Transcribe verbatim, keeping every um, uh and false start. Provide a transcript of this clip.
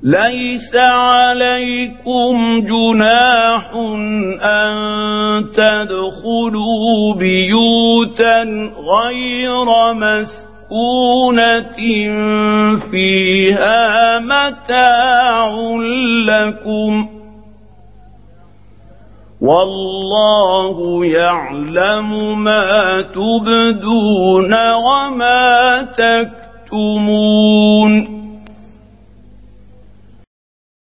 ليس عليكم جناح أن تدخلوا بيوتا غير مسكونة فيها متاع لكم والله يعلم ما تبدون وما تكتمون